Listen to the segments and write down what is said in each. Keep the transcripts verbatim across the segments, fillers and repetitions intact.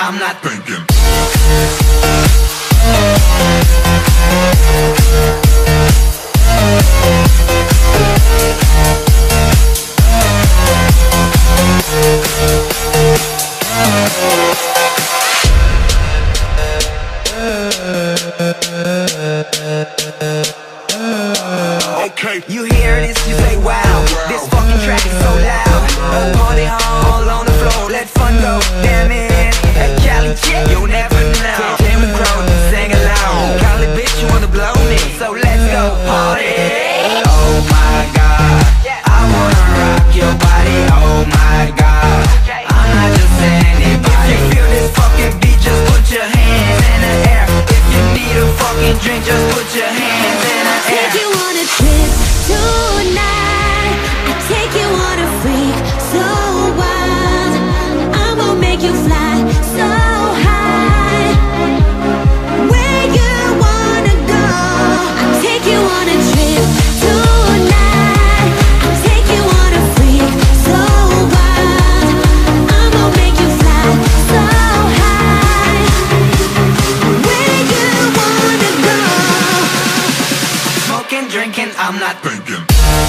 I'm not thinking. Okay. You hear this, you say wow, this fucking track is so loud. Party all on the floor, let fun go, damn it. Hey Cali chick, you'll never know. Jam the crowd, sing aloud. Cali bitch, you wanna blow me, so let's go party. Oh my god, I wanna rock your body. Oh my god, I'm not just anybody. If you feel this fucking beat, just put your hands in the air. If you need a fucking drink, just put your hands in the air. Take you on a trip tonight. I take you on a freak so wild. I'm gonna make you fly so high. Where you wanna go? I take you on a trip tonight. I take you on a freak so wild. I'm gonna make you fly so high. Where you wanna go? Smoking, drinking, I'm not thinking.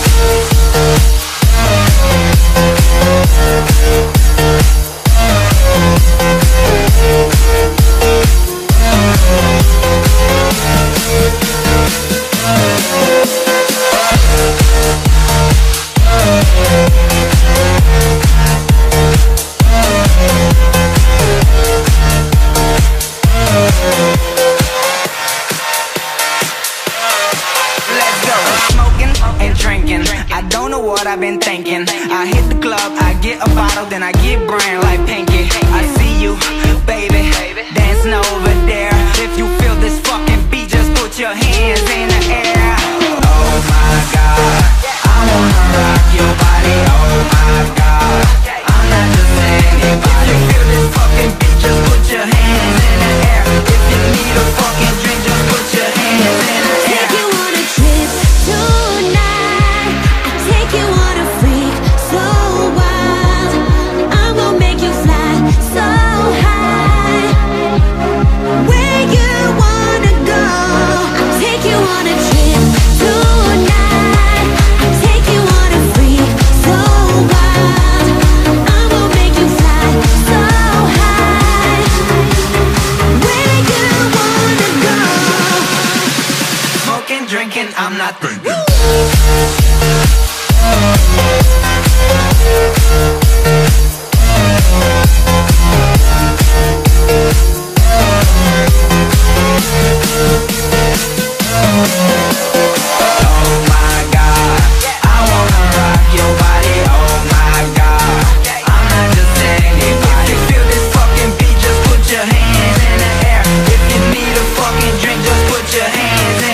Let's go. Smoking and drinking, I don't know what I've been thinking. I hit the club, I get a bottle, then I get brand like Pinky. I see you, baby, dancing over there. If you feel this fucking beat, just put your hands in the air. Oh my god, I wanna rock your body. Oh my god, I'm not just anybody. If you feel this fucking beat, just put your hands in the air. If you need a fucking drink, just put your hands in the air. Take you on a trip tonight. I take you on a freak so wild. I'm gonna make you fly so high. Where you wanna go? I take you on a trip tonight. I take you on a freak so wild. I'm gonna make you fly so high. Where you wanna go? Smoking, drinking, I'm not thinking. Oh my god, I wanna rock your body. Oh my god, I'm not just anybody. If you feel this fucking beat, just put your hands in the air. If you need a fucking drink, just put your hands in